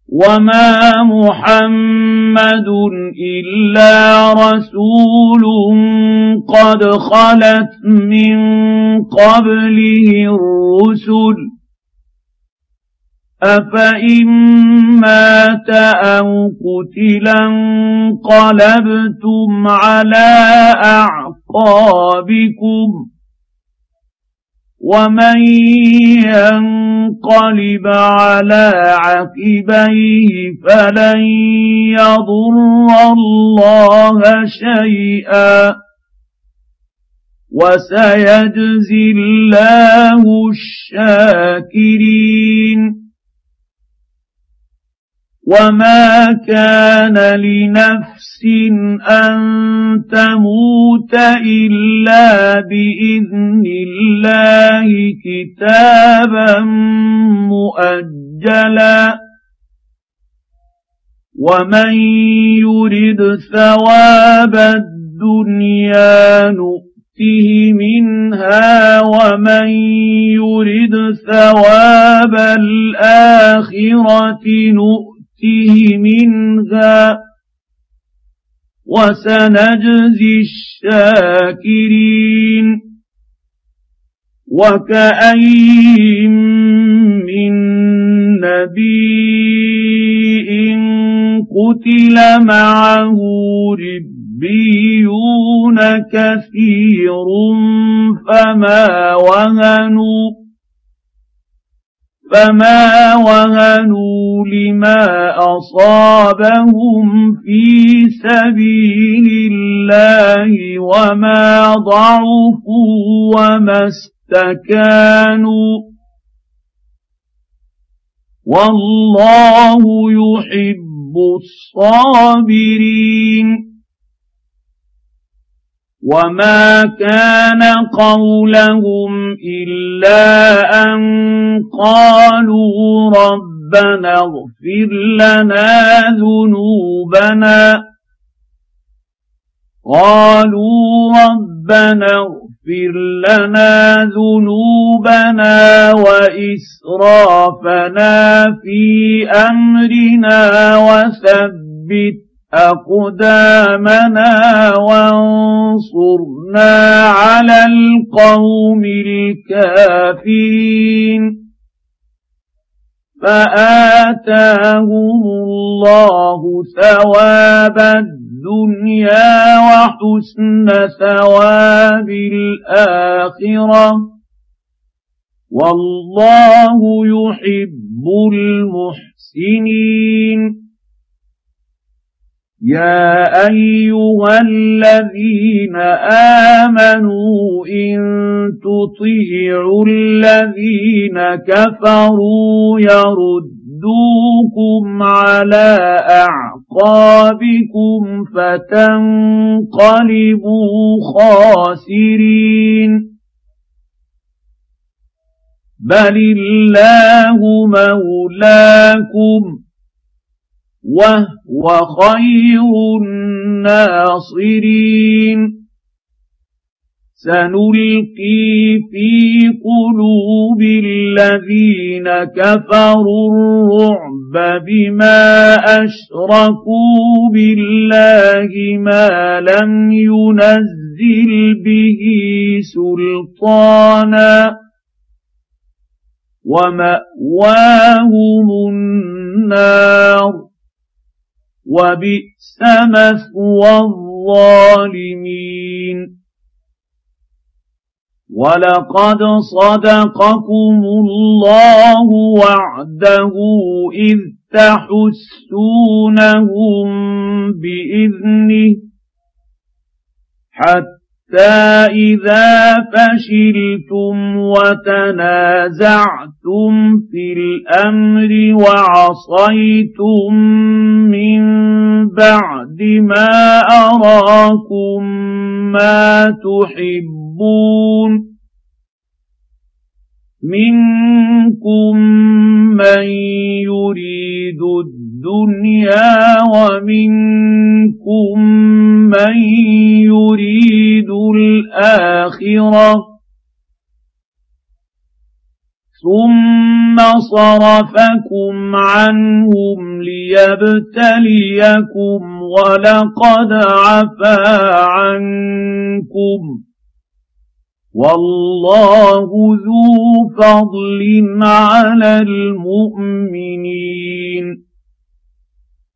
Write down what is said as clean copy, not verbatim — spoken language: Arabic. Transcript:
وما محمد إلا رسول قد خلت من قبله الرسل أفإن مات أو قتلا انقلبتم على أعقابكم ومن ينقلب على عقبيه فلن يضر الله شيئا وسيجزي الله الشاكرين وما كان لنفس أن تموت إلا بإذن الله كتابا مؤجلا ومن يرد ثواب الدنيا نؤته منها ومن يرد ثواب الآخرة نؤته منها وسنجزي الشاكرين وكأين من نبي قتل معه ربيون كثير فما وهنوا لما أصابهم في سبيل الله وما ضعفوا وما استكانوا والله يحب الصابرين وما كان قولهم إلا أن قالوا ربنا اغفر لنا ذنوبنا وإسرافنا في أمرنا وثبت أقدامنا وانصرنا على القوم الكافرين فآتاهم الله ثواب الدنيا وحسن ثواب الآخرة والله يحب المحسنين يا أيها الذين آمنوا إن تطيعوا الذين كفروا يردوكم على أعقابكم فتنقلبوا خاسرين بل الله مولاكم وهو خير الناصرين سنلقي في قلوب الذين كفروا الرعب بما أشركوا بالله ما لم ينزل به سلطانا ومأواهم النار وبئس مثوى الظالمين ولقد صدقكم الله وعده إذ تحسونهم بإذنه حتى إذا فشلتم وتنازعتم في الأمر وعصيتم من بعد ما أراكم ما تحبون منكم من يريد الدنيا ومنكم من يريد الآخرة ثم فصرفكم عنهم ليبتليكم ولقد عفا عنكم والله ذو فضل على المؤمنين.